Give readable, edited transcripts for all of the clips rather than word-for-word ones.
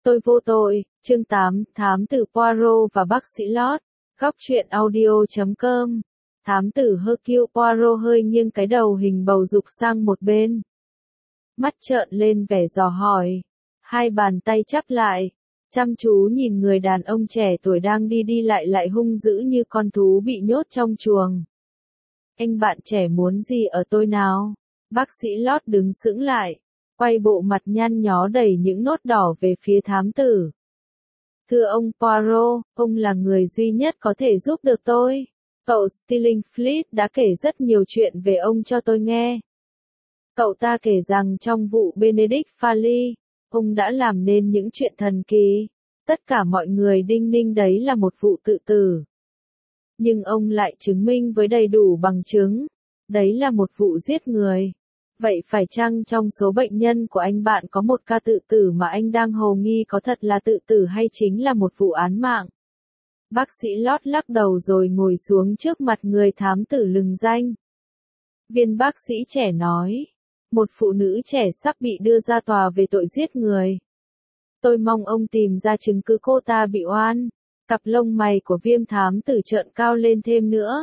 Tôi vô tội, chương 8, Thám tử Poirot và bác sĩ Lott, góc truyện audio.com. Thám tử Hercule Poirot hơi nghiêng cái đầu hình bầu dục sang một bên. Mắt trợn lên vẻ dò hỏi. Hai bàn tay chắp lại, chăm chú nhìn người đàn ông trẻ tuổi đang đi đi lại hung dữ như con thú bị nhốt trong chuồng. Anh bạn trẻ muốn gì ở tôi nào? Bác sĩ Lott đứng sững lại, quay bộ mặt nhăn nhó đẩy những nốt đỏ về phía thám tử. Thưa ông Poirot, ông là người duy nhất có thể giúp được tôi. Cậu Stillingfleet đã kể rất nhiều chuyện về ông cho tôi nghe. Cậu ta kể rằng trong vụ Benedict Foley, ông đã làm nên những chuyện thần kỳ. Tất cả mọi người đinh ninh đấy là một vụ tự tử. Nhưng ông lại chứng minh với đầy đủ bằng chứng. Đấy là một vụ giết người. Vậy phải chăng trong số bệnh nhân của anh bạn có một ca tự tử mà anh đang hồ nghi có thật là tự tử hay chính là một vụ án mạng? Bác sĩ Lott lắc đầu rồi ngồi xuống trước mặt người thám tử lừng danh. Viên bác sĩ trẻ nói, một phụ nữ trẻ sắp bị đưa ra tòa về tội giết người. Tôi mong ông tìm ra chứng cứ cô ta bị oan. Cặp lông mày của Viêm thám tử trợn cao lên thêm nữa.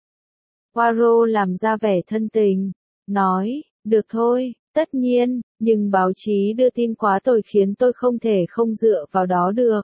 Poirot làm ra vẻ thân tình, nói, được thôi, tất nhiên, nhưng báo chí đưa tin quá tồi khiến tôi không thể không dựa vào đó được.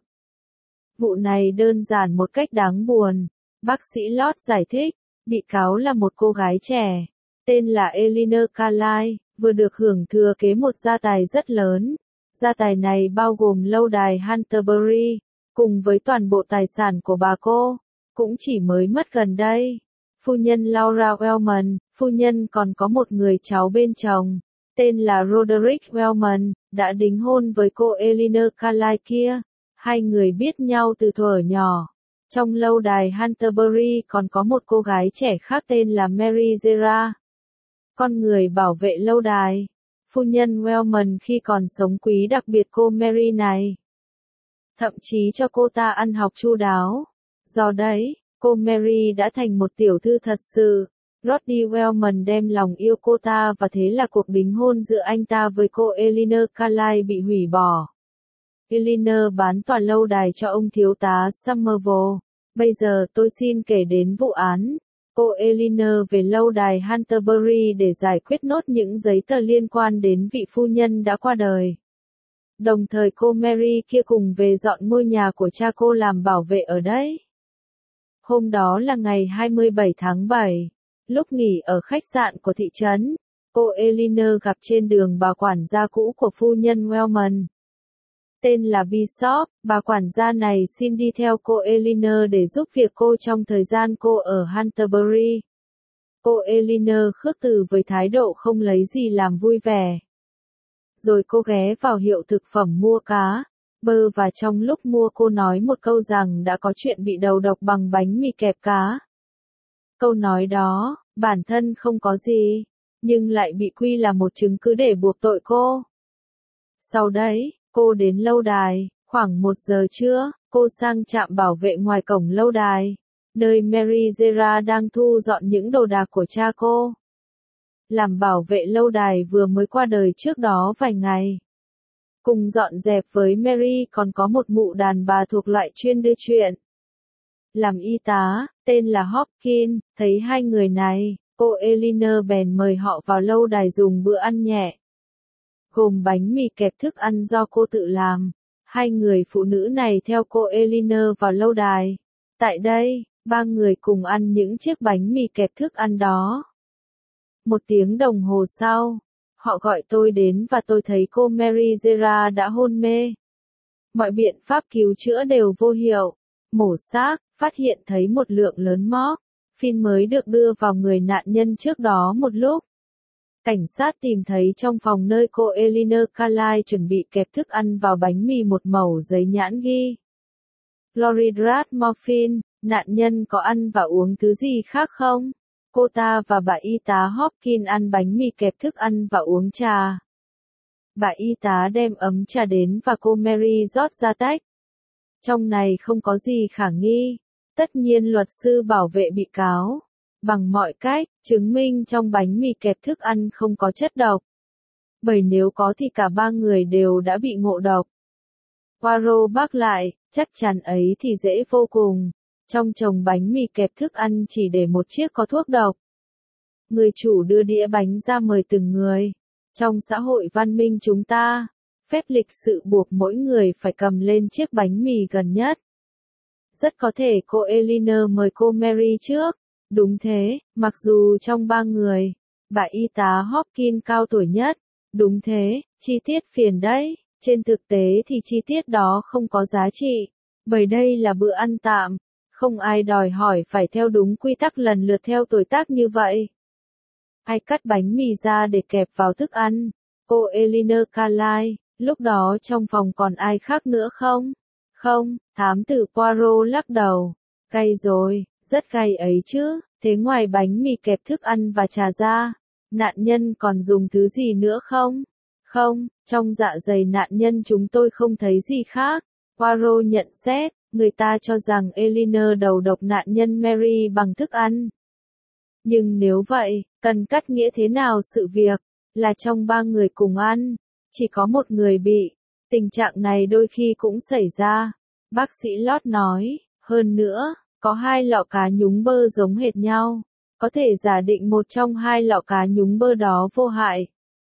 Vụ này đơn giản một cách đáng buồn. Bác sĩ Lott giải thích, bị cáo là một cô gái trẻ, tên là Elinor Carlyle, vừa được hưởng thừa kế một gia tài rất lớn. Gia tài này bao gồm lâu đài Hunterbury, cùng với toàn bộ tài sản của bà cô, cũng chỉ mới mất gần đây. Phu nhân Laura Wellman, phu nhân còn có một người cháu bên chồng, tên là Roderick Wellman, đã đính hôn với cô Elinor Carlyle kia. Hai người biết nhau từ thuở nhỏ. Trong lâu đài Hunterbury còn có một cô gái trẻ khác tên là Mary Zera. Con người bảo vệ lâu đài. Phu nhân Wellman khi còn sống quý đặc biệt cô Mary này. Thậm chí cho cô ta ăn học chu đáo. Do đấy, cô Mary đã thành một tiểu thư thật sự. Roddy Wellman đem lòng yêu cô ta và thế là cuộc đính hôn giữa anh ta với cô Elinor Carlyle bị hủy bỏ. Elinor bán tòa lâu đài cho ông thiếu tá Somerville. Bây giờ tôi xin kể đến vụ án. Cô Elinor về lâu đài Hunterbury để giải quyết nốt những giấy tờ liên quan đến vị phu nhân đã qua đời. Đồng thời cô Mary kia cùng về dọn ngôi nhà của cha cô làm bảo vệ ở đấy. Hôm đó là ngày 27 tháng 7, lúc nghỉ ở khách sạn của thị trấn, cô Elinor gặp trên đường bà quản gia cũ của phu nhân Wellman. Tên là Bishop, bà quản gia này xin đi theo cô Elinor để giúp việc cô trong thời gian cô ở Hunterbury. Cô Elinor khước từ với thái độ không lấy gì làm vui vẻ. Rồi cô ghé vào hiệu thực phẩm mua cá, bơ và trong lúc mua cô nói một câu rằng đã có chuyện bị đầu độc bằng bánh mì kẹp cá. Câu nói đó, bản thân không có gì, nhưng lại bị quy là một chứng cứ để buộc tội cô. Sau đấy, cô đến lâu đài, khoảng 1 giờ trưa, cô sang trạm bảo vệ ngoài cổng lâu đài, nơi Mary Zera đang thu dọn những đồ đạc của cha cô. Làm bảo vệ lâu đài vừa mới qua đời trước đó vài ngày. Cùng dọn dẹp với Mary còn có một mụ đàn bà thuộc loại chuyên đưa chuyện. Làm y tá, tên là Hopkins, thấy hai người này, cô Elinor bèn mời họ vào lâu đài dùng bữa ăn nhẹ. Gồm bánh mì kẹp thức ăn do cô tự làm. Hai người phụ nữ này theo cô Elinor vào lâu đài. Tại đây, ba người cùng ăn những chiếc bánh mì kẹp thức ăn đó. 1 tiếng đồng hồ sau, họ gọi tôi đến và tôi thấy cô Mary Zera đã hôn mê. Mọi biện pháp cứu chữa đều vô hiệu. Mổ xác, phát hiện thấy một lượng lớn morphine mới được đưa vào người nạn nhân trước đó một lúc. Cảnh sát tìm thấy trong phòng nơi cô Elinor Carlyle chuẩn bị kẹp thức ăn vào bánh mì một mẩu giấy nhãn ghi chlorhydrate morphine. Nạn nhân có ăn và uống thứ gì khác không? Cô ta và bà y tá Hopkins ăn bánh mì kẹp thức ăn và uống trà. Bà y tá đem ấm trà đến và cô Mary rót ra tách. Trong này không có gì khả nghi. Tất nhiên luật sư bảo vệ bị cáo, bằng mọi cách, chứng minh trong bánh mì kẹp thức ăn không có chất độc. Bởi nếu có thì cả ba người đều đã bị ngộ độc. Poirot bác lại, chắc chắn ấy thì dễ vô cùng. Trong chồng bánh mì kẹp thức ăn chỉ để một chiếc có thuốc độc. Người chủ đưa đĩa bánh ra mời từng người. Trong xã hội văn minh chúng ta, phép lịch sự buộc mỗi người phải cầm lên chiếc bánh mì gần nhất. Rất có thể cô Eleanor mời cô Mary trước. Đúng thế, mặc dù trong ba người, bà y tá Hopkins cao tuổi nhất. Đúng thế, chi tiết phiền đấy. Trên thực tế thì chi tiết đó không có giá trị. Bởi đây là bữa ăn tạm. Không ai đòi hỏi phải theo đúng quy tắc lần lượt theo tuổi tác như vậy. Ai cắt bánh mì ra để kẹp vào thức ăn? Cô Eleanor Carlyle. Lúc đó trong phòng còn ai khác nữa không? Không, thám tử Poirot lắc đầu. Cay rồi, rất cay ấy chứ. Thế ngoài bánh mì kẹp thức ăn và trà ra, nạn nhân còn dùng thứ gì nữa không? Không, trong dạ dày nạn nhân chúng tôi không thấy gì khác. Poirot nhận xét, người ta cho rằng Eleanor đầu độc nạn nhân Mary bằng thức ăn. Nhưng nếu vậy, cần cắt nghĩa thế nào sự việc, là trong ba người cùng ăn, chỉ có một người bị. Tình trạng này đôi khi cũng xảy ra. Bác sĩ Lott nói, hơn nữa, có hai lọ cá nhúng bơ giống hệt nhau. Có thể giả định một trong hai lọ cá nhúng bơ đó vô hại.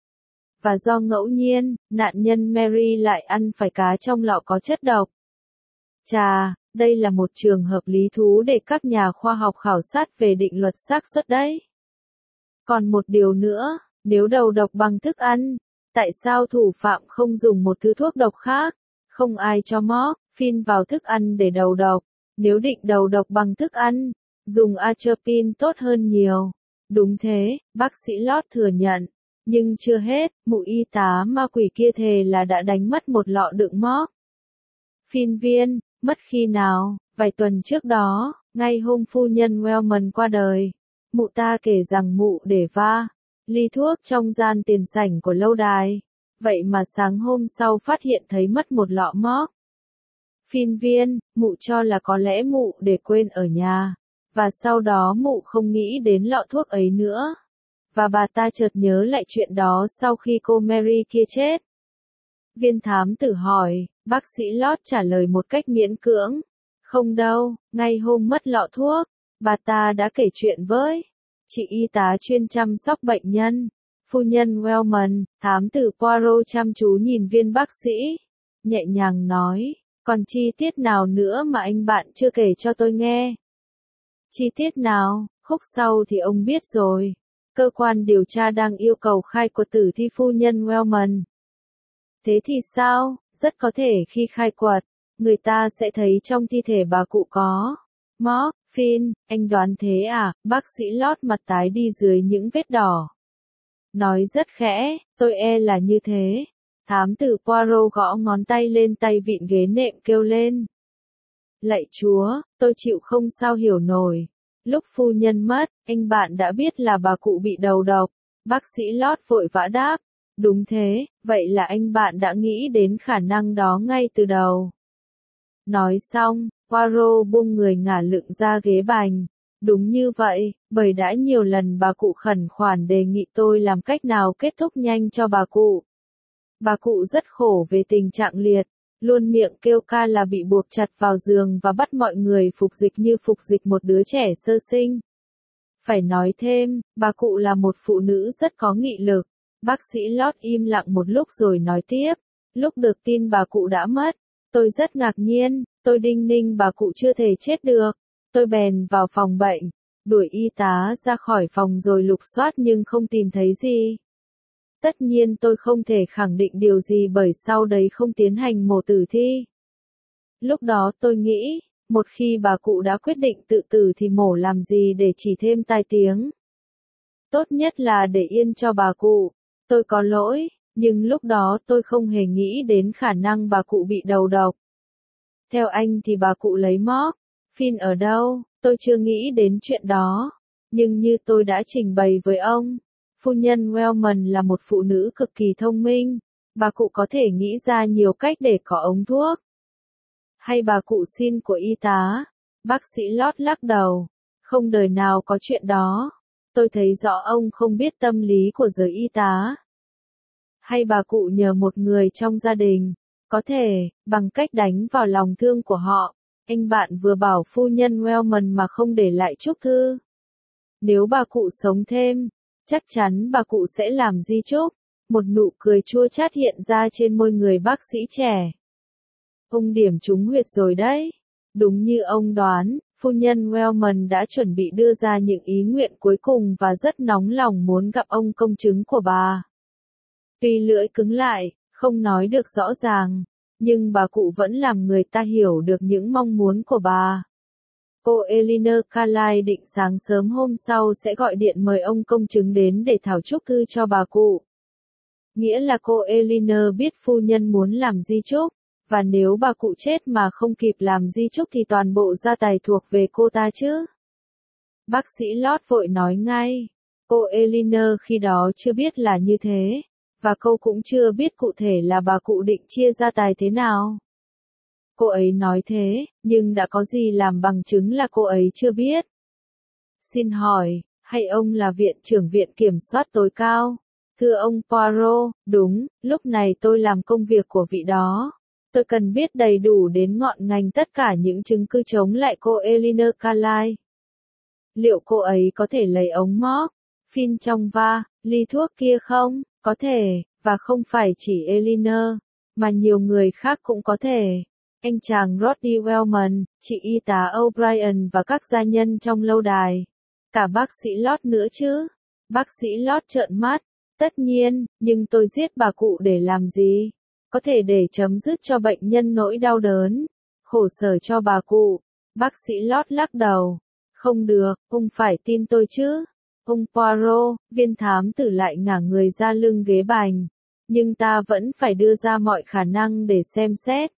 Và do ngẫu nhiên, nạn nhân Mary lại ăn phải cá trong lọ có chất độc. Chà, đây là một trường hợp lý thú để các nhà khoa học khảo sát về định luật xác suất đấy. Còn một điều nữa, nếu đầu độc bằng thức ăn, tại sao thủ phạm không dùng một thứ thuốc độc khác? Không ai cho morphine vào thức ăn để đầu độc. Nếu định đầu độc bằng thức ăn, dùng atropine tốt hơn nhiều. Đúng thế, bác sĩ Lott thừa nhận. Nhưng chưa hết, mụ y tá ma quỷ kia thề là đã đánh mất một lọ đựng morphine viên. Mất khi nào? Vài tuần trước đó, ngay hôm phu nhân Wellman qua đời. Mụ ta kể rằng mụ để ly thuốc trong gian tiền sảnh của lâu đài. Vậy mà sáng hôm sau phát hiện thấy mất một lọ morphine viên, mụ cho là có lẽ mụ để quên ở nhà. Và sau đó mụ không nghĩ đến lọ thuốc ấy nữa. Và bà ta chợt nhớ lại chuyện đó sau khi cô Mary kia chết. Viên thám tử hỏi, bác sĩ Lott trả lời một cách miễn cưỡng. Không đâu, ngay hôm mất lọ thuốc, bà ta đã kể chuyện với chị y tá chuyên chăm sóc bệnh nhân, phu nhân Wellman. Thám tử Poirot chăm chú nhìn viên bác sĩ, nhẹ nhàng nói, còn chi tiết nào nữa mà anh bạn chưa kể cho tôi nghe? Chi tiết nào? Khúc sau thì ông biết rồi. Cơ quan điều tra đang yêu cầu khai quật tử thi phu nhân Wellman. Thế thì sao? Rất có thể khi khai quật, người ta sẽ thấy trong thi thể bà cụ có morphine. Anh đoán thế à? Bác sĩ Lott mặt tái đi dưới những vết đỏ. Nói rất khẽ, tôi e là như thế. Thám tử Poirot gõ ngón tay lên tay vịn ghế nệm kêu lên. Lạy Chúa, tôi chịu không sao hiểu nổi. Lúc phu nhân mất, anh bạn đã biết là bà cụ bị đầu độc. Bác sĩ Lott vội vã đáp. Đúng thế, vậy là anh bạn đã nghĩ đến khả năng đó ngay từ đầu. Nói xong, Poirot buông người ngả lưng ra ghế bành. Đúng như vậy, bởi đã nhiều lần bà cụ khẩn khoản đề nghị tôi làm cách nào kết thúc nhanh cho bà cụ. Bà cụ rất khổ về tình trạng liệt, luôn miệng kêu ca là bị buộc chặt vào giường và bắt mọi người phục dịch như phục dịch một đứa trẻ sơ sinh. Phải nói thêm, bà cụ là một phụ nữ rất có nghị lực. Bác sĩ Lott im lặng một lúc rồi nói tiếp. Lúc được tin bà cụ đã mất, tôi rất ngạc nhiên, tôi đinh ninh bà cụ chưa thể chết được. Tôi bèn vào phòng bệnh, đuổi y tá ra khỏi phòng rồi lục soát nhưng không tìm thấy gì. Tất nhiên tôi không thể khẳng định điều gì bởi sau đấy không tiến hành mổ tử thi. Lúc đó tôi nghĩ, một khi bà cụ đã quyết định tự tử thì mổ làm gì để chỉ thêm tai tiếng. Tốt nhất là để yên cho bà cụ. Tôi có lỗi, nhưng lúc đó tôi không hề nghĩ đến khả năng bà cụ bị đầu độc. Theo anh thì bà cụ lấy morphine ở đâu? Tôi chưa nghĩ đến chuyện đó. Nhưng như tôi đã trình bày với ông, phu nhân Wellman là một phụ nữ cực kỳ thông minh. Bà cụ có thể nghĩ ra nhiều cách để có ống thuốc. Hay bà cụ xin của y tá? Bác sĩ Lott lắc đầu. Không đời nào có chuyện đó. Tôi thấy rõ ông không biết tâm lý của giới y tá. Hay bà cụ nhờ một người trong gia đình, Có thể, bằng cách đánh vào lòng thương của họ, anh bạn vừa bảo phu nhân Wellman mà không để lại chúc thư. Nếu bà cụ sống thêm, chắc chắn bà cụ sẽ làm di chúc. Một nụ cười chua chát hiện ra trên môi người bác sĩ trẻ. Ông điểm trúng huyệt rồi đấy. Đúng như ông đoán, phu nhân Wellman đã chuẩn bị đưa ra những ý nguyện cuối cùng và rất nóng lòng muốn gặp ông công chứng của bà. Tuy lưỡi cứng lại, không nói được rõ ràng, nhưng bà cụ vẫn làm người ta hiểu được những mong muốn của bà. Cô Eleanor Carlyle định sáng sớm hôm sau sẽ gọi điện mời ông công chứng đến để thảo chúc thư cho bà cụ. Nghĩa là cô Eleanor biết phu nhân muốn làm di chúc, và nếu bà cụ chết mà không kịp làm di chúc thì toàn bộ gia tài thuộc về cô ta chứ. Bác sĩ Lott vội nói ngay. Cô Eleanor khi đó chưa biết là như thế, và cô cũng chưa biết cụ thể là bà cụ định chia gia tài thế nào. Cô ấy nói thế, nhưng đã có gì làm bằng chứng là cô ấy chưa biết? Xin hỏi, hay ông là viện trưởng viện kiểm soát tối cao? Thưa ông Poirot, đúng, lúc này tôi làm công việc của vị đó. Tôi cần biết đầy đủ đến ngọn ngành tất cả những chứng cứ chống lại cô Eleanor Carlyle. Liệu cô ấy có thể lấy ống móc, phin trong va, ly thuốc kia không? Có thể, và không phải chỉ Eleanor, mà nhiều người khác cũng có thể. Anh chàng Rodney Wellman, chị y tá O'Brien và các gia nhân trong lâu đài. Cả bác sĩ Lott nữa chứ. Bác sĩ Lott trợn mắt. Tất nhiên, nhưng tôi giết bà cụ để làm gì? Có thể để chấm dứt cho bệnh nhân nỗi đau đớn, khổ sở cho bà cụ. Bác sĩ Lott lắc đầu. Không được, ông phải tin tôi chứ. Ông Poirot, viên thám tử lại ngả người ra lưng ghế bành. Nhưng ta vẫn phải đưa ra mọi khả năng để xem xét.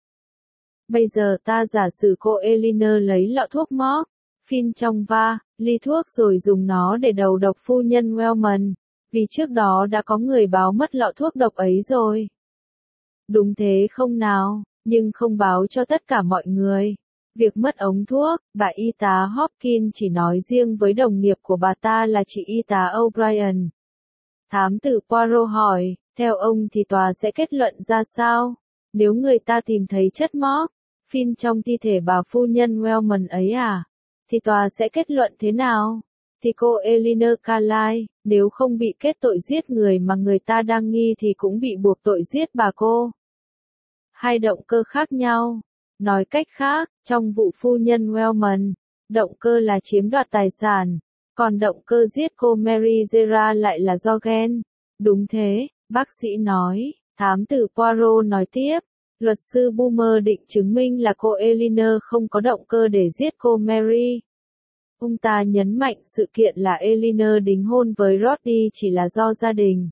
Bây giờ ta giả sử cô Eleanor lấy lọ thuốc móc, phin trong va, ly thuốc rồi dùng nó để đầu độc phu nhân Wellman, vì trước đó đã có người báo mất lọ thuốc độc ấy rồi. Đúng thế không nào, nhưng không báo cho tất cả mọi người. Việc mất ống thuốc, bà y tá Hopkins chỉ nói riêng với đồng nghiệp của bà ta là chị y tá O'Brien. Thám tử Poirot hỏi, theo ông thì tòa sẽ kết luận ra sao? Nếu người ta tìm thấy chất móc, phin trong thi thể bà phu nhân Wellman ấy à? Thì tòa sẽ kết luận thế nào? Thì cô Eleanor Carlyle, nếu không bị kết tội giết người mà người ta đang nghi thì cũng bị buộc tội giết bà cô. Hai động cơ khác nhau. Nói cách khác, trong vụ phu nhân Wellman, động cơ là chiếm đoạt tài sản, còn động cơ giết cô Mary Zera lại là do ghen. Đúng thế, bác sĩ nói. Thám tử Poirot nói tiếp. Luật sư Boomer định chứng minh là cô Eleanor không có động cơ để giết cô Mary. Ông ta nhấn mạnh sự kiện là Eleanor đính hôn với Rodney chỉ là do gia đình.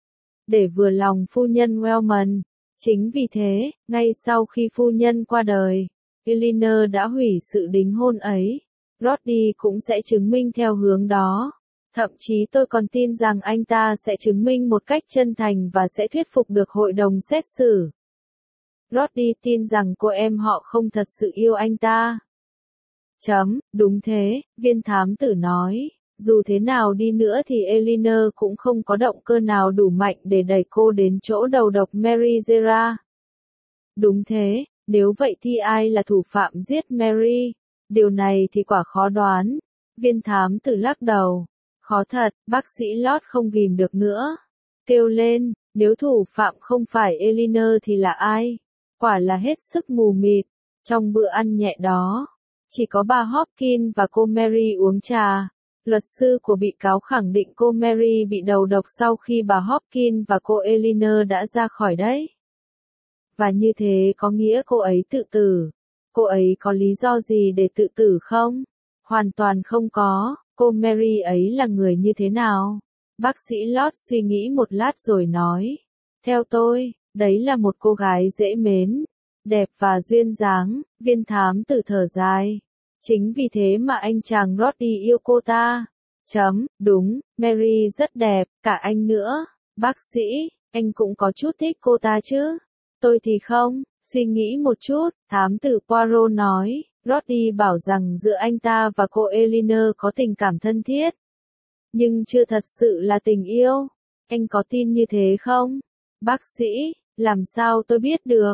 Để vừa lòng phu nhân Wellman. Chính vì thế, ngay sau khi phu nhân qua đời, Eleanor đã hủy sự đính hôn ấy. Rodney cũng sẽ chứng minh theo hướng đó. Thậm chí tôi còn tin rằng anh ta sẽ chứng minh một cách chân thành và sẽ thuyết phục được hội đồng xét xử. Rodney tin rằng cô em họ không thật sự yêu anh ta. Đúng thế, viên thám tử nói. Dù thế nào đi nữa thì Eleanor cũng không có động cơ nào đủ mạnh để đẩy cô đến chỗ đầu độc Mary Zera. Đúng thế, nếu vậy thì ai là thủ phạm giết Mary? Điều này thì quả khó đoán. Viên thám tử lắc đầu. Khó thật, bác sĩ Lott không ghìm được nữa. Kêu lên, nếu thủ phạm không phải Eleanor thì là ai? Quả là hết sức mù mịt. Trong bữa ăn nhẹ đó, chỉ có bà Hopkins và cô Mary uống trà. Luật sư của bị cáo khẳng định cô Mary bị đầu độc sau khi bà Hopkins và cô Eleanor đã ra khỏi đấy. Và như thế có nghĩa cô ấy tự tử. Cô ấy có lý do gì để tự tử không? Hoàn toàn không có. Cô Mary ấy là người như thế nào? Bác sĩ Lott suy nghĩ một lát rồi nói. Theo tôi, đấy là một cô gái dễ mến, đẹp và duyên dáng. Viên thám tử thở dài. Chính vì thế mà anh chàng Rodney yêu cô ta. Đúng, Mary rất đẹp, cả anh nữa. Bác sĩ, anh cũng có chút thích cô ta chứ? Tôi thì không, suy nghĩ một chút, thám tử Poirot nói. Rodney bảo rằng giữa anh ta và cô Eleanor có tình cảm thân thiết. Nhưng chưa thật sự là tình yêu. Anh có tin như thế không? Bác sĩ, làm sao tôi biết được?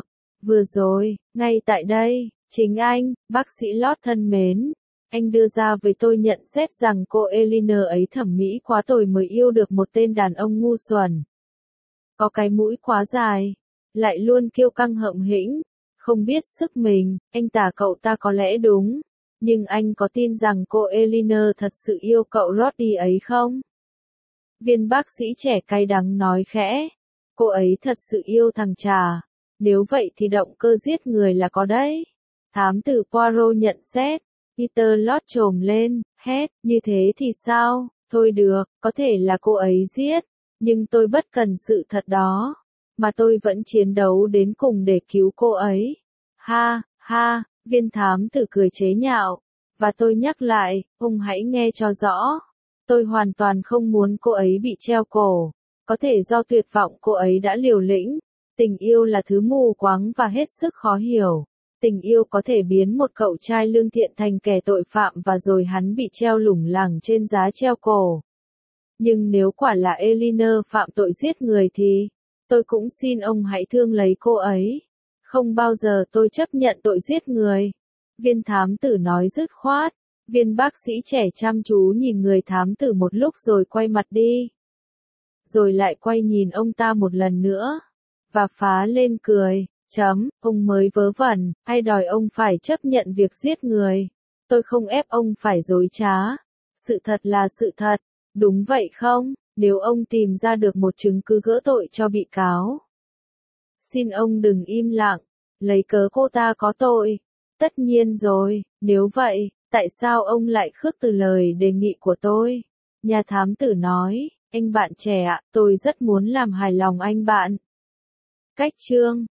Vừa rồi, ngay tại đây, chính anh, bác sĩ Lott thân mến. Anh đưa ra với tôi nhận xét rằng cô Eleanor ấy thẩm mỹ quá tồi mới yêu được một tên đàn ông ngu xuẩn. Có cái mũi quá dài, lại luôn kiêu căng hậm hĩnh, không biết sức mình, anh tả cậu ta có lẽ đúng. Nhưng anh có tin rằng cô Eleanor thật sự yêu cậu Roddy ấy không? Viên bác sĩ trẻ cay đắng nói khẽ. Cô ấy thật sự yêu thằng Trà. Nếu vậy thì động cơ giết người là có đấy. Thám tử Poirot nhận xét. Peter Lott trồm lên, hét, như thế thì sao? Thôi được, có thể là cô ấy giết. Nhưng tôi bất cần sự thật đó. Mà tôi vẫn chiến đấu đến cùng để cứu cô ấy. Ha, ha, viên thám tử cười chế nhạo. Và tôi nhắc lại, ông hãy nghe cho rõ. Tôi hoàn toàn không muốn cô ấy bị treo cổ. Có thể do tuyệt vọng cô ấy đã liều lĩnh. Tình yêu là thứ mù quáng và hết sức khó hiểu. Tình yêu có thể biến một cậu trai lương thiện thành kẻ tội phạm và rồi hắn bị treo lủng lẳng trên giá treo cổ. Nhưng nếu quả là Eleanor phạm tội giết người thì, tôi cũng xin ông hãy thương lấy cô ấy. Không bao giờ tôi chấp nhận tội giết người. Viên thám tử nói dứt khoát. Viên bác sĩ trẻ chăm chú nhìn người thám tử một lúc rồi quay mặt đi. Rồi lại quay nhìn ông ta một lần nữa. Và phá lên cười. Ông mới vớ vẩn, ai đòi ông phải chấp nhận việc giết người. Tôi không ép ông phải dối trá. Sự thật là sự thật. Đúng vậy không? Nếu ông tìm ra được một chứng cứ gỡ tội cho bị cáo. Xin ông đừng im lặng. Lấy cớ cô ta có tội. Tất nhiên rồi, nếu vậy, tại sao ông lại khước từ lời đề nghị của tôi? Nhà thám tử nói, anh bạn trẻ ạ, tôi rất muốn làm hài lòng anh bạn. Cách chương